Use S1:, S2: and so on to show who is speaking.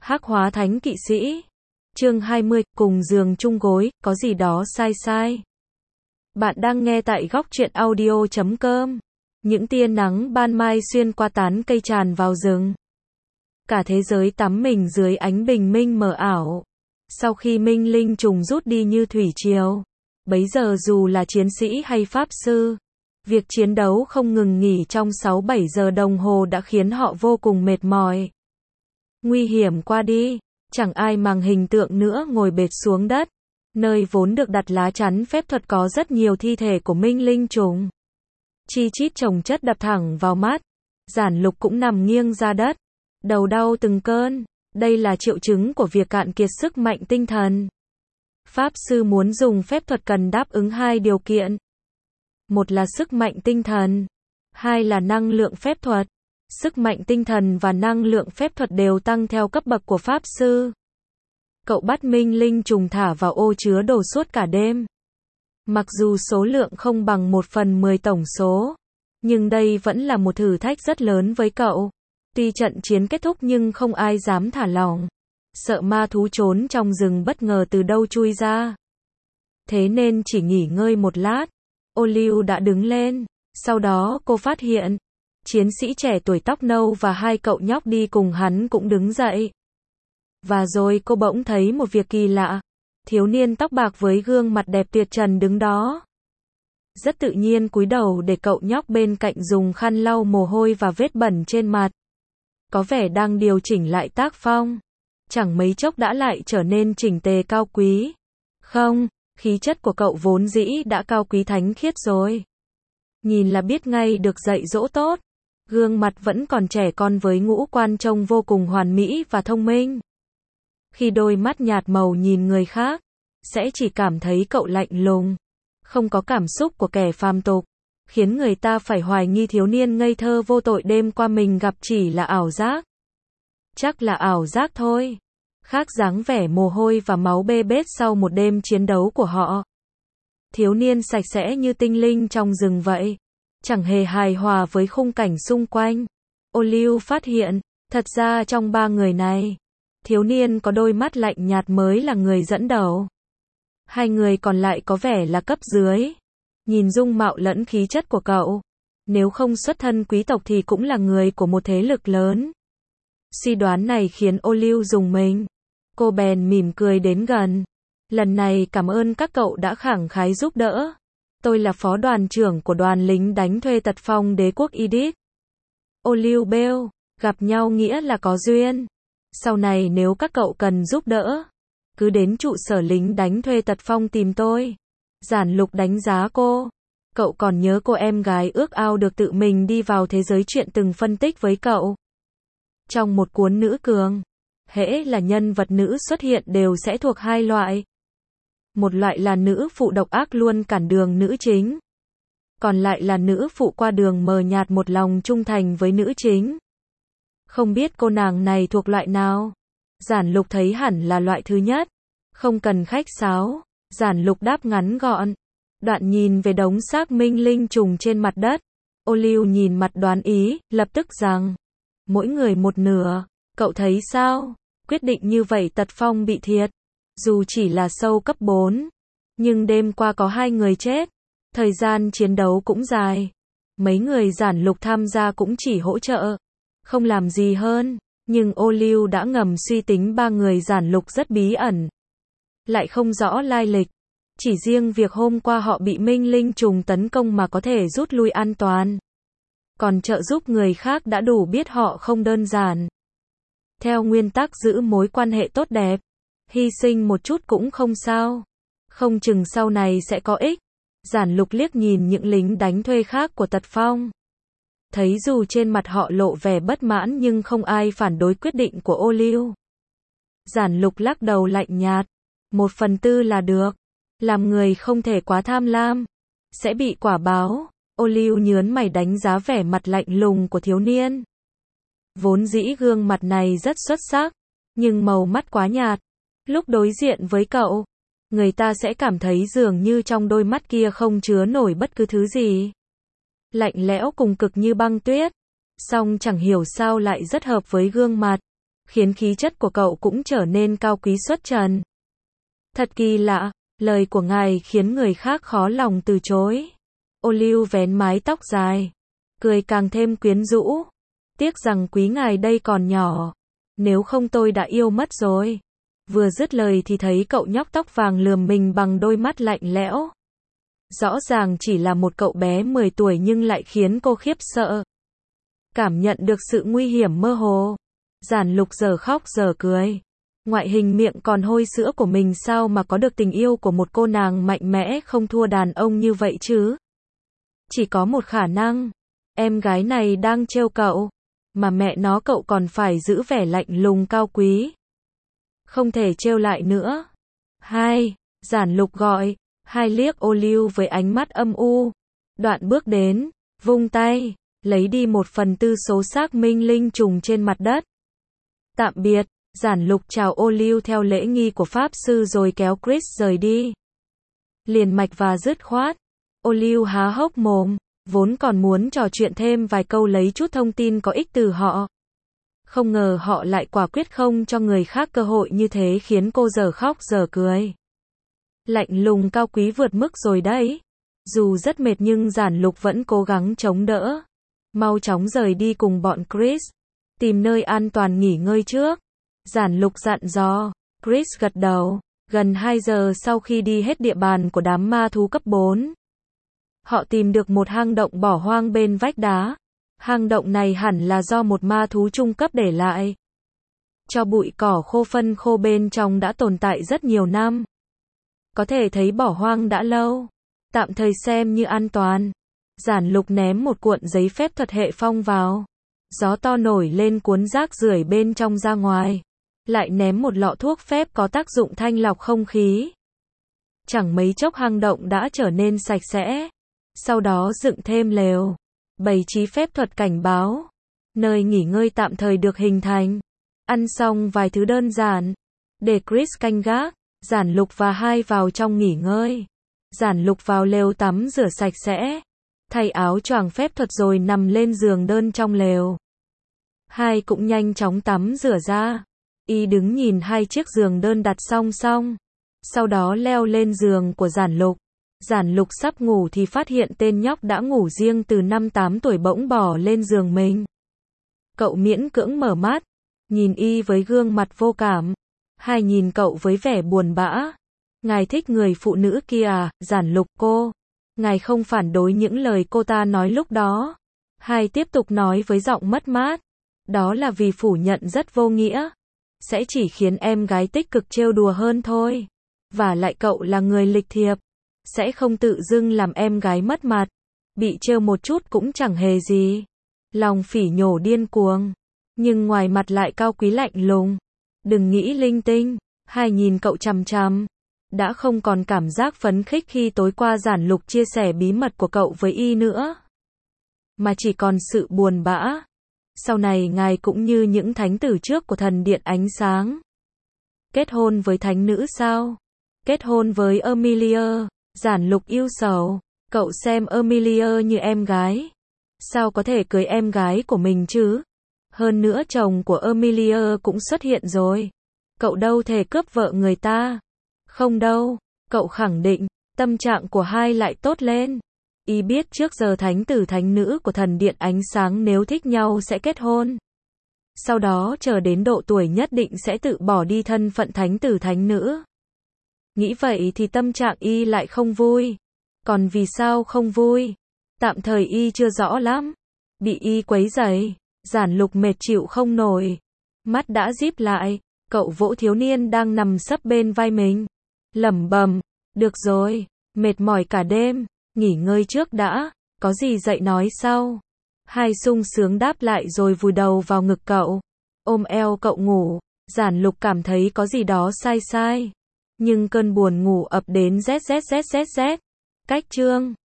S1: Hắc hóa thánh kỵ sĩ. Chương 20, cùng giường chung gối, có gì đó sai sai. Bạn đang nghe tại góc truyện audio.com. Những tia nắng ban mai xuyên qua tán cây tràn vào rừng. Cả thế giới tắm mình dưới ánh bình minh mờ ảo. Sau khi minh linh trùng rút đi như thủy triều, bấy giờ dù là chiến sĩ hay pháp sư, việc chiến đấu không ngừng nghỉ trong 6-7 giờ đồng hồ đã khiến họ vô cùng mệt mỏi. Nguy hiểm qua đi, chẳng ai mang hình tượng nữa ngồi bệt xuống đất, nơi vốn được đặt lá chắn phép thuật có rất nhiều thi thể của minh linh trùng. Chi chít chồng chất đập thẳng vào mắt, Giản Lục cũng nằm nghiêng ra đất, đầu đau từng cơn, đây là triệu chứng của việc cạn kiệt sức mạnh tinh thần. Pháp sư muốn dùng phép thuật cần đáp ứng hai điều kiện. Một là sức mạnh tinh thần, hai là năng lượng phép thuật. Sức mạnh tinh thần và năng lượng phép thuật đều tăng theo cấp bậc của pháp sư. Cậu bắt minh linh trùng thả vào ô chứa đồ suốt cả đêm. Mặc dù số lượng không bằng 1/10 tổng số, nhưng đây vẫn là một thử thách rất lớn với cậu. Tuy trận chiến kết thúc nhưng không ai dám thả lỏng, sợ ma thú trốn trong rừng bất ngờ từ đâu chui ra. Thế nên chỉ nghỉ ngơi một lát, Olive đã đứng lên. Sau đó cô phát hiện chiến sĩ trẻ tuổi tóc nâu và hai cậu nhóc đi cùng hắn cũng đứng dậy. Và rồi cô bỗng thấy một việc kỳ lạ. Thiếu niên tóc bạc với gương mặt đẹp tuyệt trần đứng đó. Rất tự nhiên cúi đầu để cậu nhóc bên cạnh dùng khăn lau mồ hôi và vết bẩn trên mặt. Có vẻ đang điều chỉnh lại tác phong. Chẳng mấy chốc đã lại trở nên chỉnh tề cao quý. Không, khí chất của cậu vốn dĩ đã cao quý thánh khiết rồi. Nhìn là biết ngay được dạy dỗ tốt. Gương mặt vẫn còn trẻ con với ngũ quan trông vô cùng hoàn mỹ và thông minh. Khi đôi mắt nhạt màu nhìn người khác, sẽ chỉ cảm thấy cậu lạnh lùng, không có cảm xúc của kẻ phàm tục, khiến người ta phải hoài nghi thiếu niên ngây thơ vô tội đêm qua mình gặp chỉ là ảo giác. Chắc là ảo giác thôi. Khác dáng vẻ mồ hôi và máu bê bết sau một đêm chiến đấu của họ. Thiếu niên sạch sẽ như tinh linh trong rừng vậy, chẳng hề hài hòa với khung cảnh xung quanh. Olive phát hiện, thật ra trong ba người này, thiếu niên có đôi mắt lạnh nhạt mới là người dẫn đầu. Hai người còn lại có vẻ là cấp dưới. Nhìn dung mạo lẫn khí chất của cậu, nếu không xuất thân quý tộc thì cũng là người của một thế lực lớn. Suy đoán này khiến Olive rùng mình. Cô bèn mỉm cười đến gần. Lần này cảm ơn các cậu đã khẳng khái giúp đỡ. Tôi là phó đoàn trưởng của đoàn lính đánh thuê tật phong đế quốc Idit. Olive Bell, gặp nhau nghĩa là có duyên. Sau này nếu các cậu cần giúp đỡ, cứ đến trụ sở lính đánh thuê tật phong tìm tôi. Giản Lục đánh giá cô. Cậu còn nhớ cô em gái ước ao được tự mình đi vào thế giới chuyện từng phân tích với cậu. Trong một cuốn nữ cường, hễ là nhân vật nữ xuất hiện đều sẽ thuộc hai loại. Một loại là nữ phụ độc ác luôn cản đường nữ chính. Còn lại là nữ phụ qua đường mờ nhạt một lòng trung thành với nữ chính. Không biết cô nàng này thuộc loại nào? Giản Lục thấy hẳn là loại thứ nhất. Không cần khách sáo, Giản Lục đáp ngắn gọn. Đoạn nhìn về đống xác minh linh trùng trên mặt đất. Olive nhìn mặt đoán ý, lập tức rằng, mỗi người một nửa, cậu thấy sao? Quyết định như vậy tật phong bị thiệt. Dù chỉ là sâu cấp 4, nhưng đêm qua có 2 người chết. Thời gian chiến đấu cũng dài. Mấy người Giản Lục tham gia cũng chỉ hỗ trợ, không làm gì hơn. Nhưng Olive đã ngầm suy tính 3 người Giản Lục rất bí ẩn, lại không rõ lai lịch. Chỉ riêng việc hôm qua họ bị minh linh trùng tấn công mà có thể rút lui an toàn. Còn trợ giúp người khác đã đủ biết họ không đơn giản. Theo nguyên tắc giữ mối quan hệ tốt đẹp, hy sinh một chút cũng không sao. Không chừng sau này sẽ có ích. Giản Lục liếc nhìn những lính đánh thuê khác của tật phong. Thấy dù trên mặt họ lộ vẻ bất mãn nhưng không ai phản đối quyết định của Olive. Giản Lục lắc đầu lạnh nhạt. 1/4 là được. Làm người không thể quá tham lam, sẽ bị quả báo. Olive nhớn mày đánh giá vẻ mặt lạnh lùng của thiếu niên. Vốn dĩ gương mặt này rất xuất sắc, nhưng màu mắt quá nhạt. Lúc đối diện với cậu, người ta sẽ cảm thấy dường như trong đôi mắt kia không chứa nổi bất cứ thứ gì. Lạnh lẽo cùng cực như băng tuyết. Song chẳng hiểu sao lại rất hợp với gương mặt. khiến khí chất của cậu cũng trở nên cao quý xuất trần. Thật kỳ lạ, lời của ngài khiến người khác khó lòng từ chối. Ô Lưu vén mái tóc dài, cười càng thêm quyến rũ. Tiếc rằng quý ngài đây còn nhỏ, nếu không tôi đã yêu mất rồi. Vừa dứt lời thì thấy cậu nhóc tóc vàng lườm mình bằng đôi mắt lạnh lẽo. Rõ ràng chỉ là một cậu bé 10 tuổi nhưng lại khiến cô khiếp sợ. Cảm nhận được sự nguy hiểm mơ hồ, Giản Lục giờ khóc giờ cười. Ngoại hình miệng còn hôi sữa của mình sao mà có được tình yêu của một cô nàng mạnh mẽ không thua đàn ông như vậy chứ? Chỉ có một khả năng, em gái này đang trêu cậu, mà mẹ nó cậu còn phải giữ vẻ lạnh lùng cao quý. Không thể trêu lại nữa. Hai, Giản Lục gọi, hai liếc Ô Lưu với ánh mắt âm u. Đoạn bước đến, vung tay, lấy đi 1/4 số xác minh linh trùng trên mặt đất. Tạm biệt, Giản Lục chào Ô Lưu theo lễ nghi của pháp sư rồi kéo Chris rời đi. Liền mạch và dứt khoát. Ô Lưu há hốc mồm, vốn còn muốn trò chuyện thêm vài câu lấy chút thông tin có ích từ họ. Không ngờ họ lại quả quyết không cho người khác cơ hội như thế khiến cô giờ khóc giờ cười. Lạnh lùng cao quý vượt mức rồi đấy. Dù rất mệt nhưng Giản Lục vẫn cố gắng chống đỡ. Mau chóng rời đi cùng bọn Chris. Tìm nơi an toàn nghỉ ngơi trước. Giản Lục dặn dò. Chris gật đầu. Gần 2 giờ sau khi đi hết địa bàn của đám ma thú cấp 4. Họ tìm được một hang động bỏ hoang bên vách đá. Hang động này hẳn là do một ma thú trung cấp để lại. Cho bụi cỏ khô phân khô bên trong đã tồn tại rất nhiều năm. Có thể thấy bỏ hoang đã lâu. Tạm thời xem như an toàn. Giản Lục ném một cuộn giấy phép thuật hệ phong vào. Gió to nổi lên cuốn rác rưởi bên trong ra ngoài. Lại ném một lọ thuốc phép có tác dụng thanh lọc không khí. Chẳng mấy chốc hang động đã trở nên sạch sẽ. Sau đó dựng thêm lều. Bày trí phép thuật cảnh báo. Nơi nghỉ ngơi tạm thời được hình thành. Ăn xong vài thứ đơn giản. Để Chris canh gác. Giản Lục và hai vào trong nghỉ ngơi. Giản Lục vào lều tắm rửa sạch sẽ. Thay áo choàng phép thuật rồi nằm lên giường đơn trong lều. Hai cũng nhanh chóng tắm rửa ra. Y đứng nhìn hai chiếc giường đơn đặt song song. Sau đó leo lên giường của Giản Lục. Giản Lục sắp ngủ thì phát hiện tên nhóc đã ngủ riêng từ 5-8 tuổi bỗng bò lên giường mình. Cậu miễn cưỡng mở mắt. Nhìn Y với gương mặt vô cảm. Hai nhìn cậu với vẻ buồn bã. Ngài thích người phụ nữ kia à, Giản Lục cô. Ngài không phản đối những lời cô ta nói lúc đó. Hai tiếp tục nói với giọng mất mát. Đó là vì phủ nhận rất vô nghĩa. Sẽ chỉ khiến em gái tích cực trêu đùa hơn thôi. Và lại cậu là người lịch thiệp. Sẽ không tự dưng làm em gái mất mặt. Bị trêu một chút cũng chẳng hề gì. Lòng phỉ nhổ điên cuồng. Nhưng ngoài mặt lại cao quý lạnh lùng. Đừng nghĩ linh tinh. Hai nhìn cậu chằm chằm. Đã không còn cảm giác phấn khích khi tối qua Giản Lục chia sẻ bí mật của cậu với Y nữa. Mà chỉ còn sự buồn bã. Sau này ngài cũng như những thánh tử trước của thần điện ánh sáng. Kết hôn với thánh nữ sao? Kết hôn với Emilia. Giản Lục yêu sầu. Cậu xem Emilia như em gái. Sao có thể cưới em gái của mình chứ? Hơn nữa chồng của Emilia cũng xuất hiện rồi. Cậu đâu thể cướp vợ người ta. Không đâu. Cậu khẳng định. Tâm trạng của hai lại tốt lên. Y biết trước giờ thánh tử thánh nữ của thần điện ánh sáng nếu thích nhau sẽ kết hôn. Sau đó chờ đến độ tuổi nhất định sẽ tự bỏ đi thân phận thánh tử thánh nữ. Nghĩ vậy thì tâm trạng Y lại không vui. Còn vì sao không vui? Tạm thời Y chưa rõ lắm. Bị Y quấy rầy. Giản Lục mệt chịu không nổi. Mắt đã díp lại. Cậu vỗ thiếu niên đang nằm sấp bên vai mình. Lẩm bẩm. Được rồi. Mệt mỏi cả đêm. Nghỉ ngơi trước đã. Có gì dậy nói sau. Hai sung sướng đáp lại rồi vùi đầu vào ngực cậu. Ôm eo cậu ngủ. Giản Lục cảm thấy có gì đó sai sai. Nhưng cơn buồn ngủ ập đến zzzzzz. Cách chương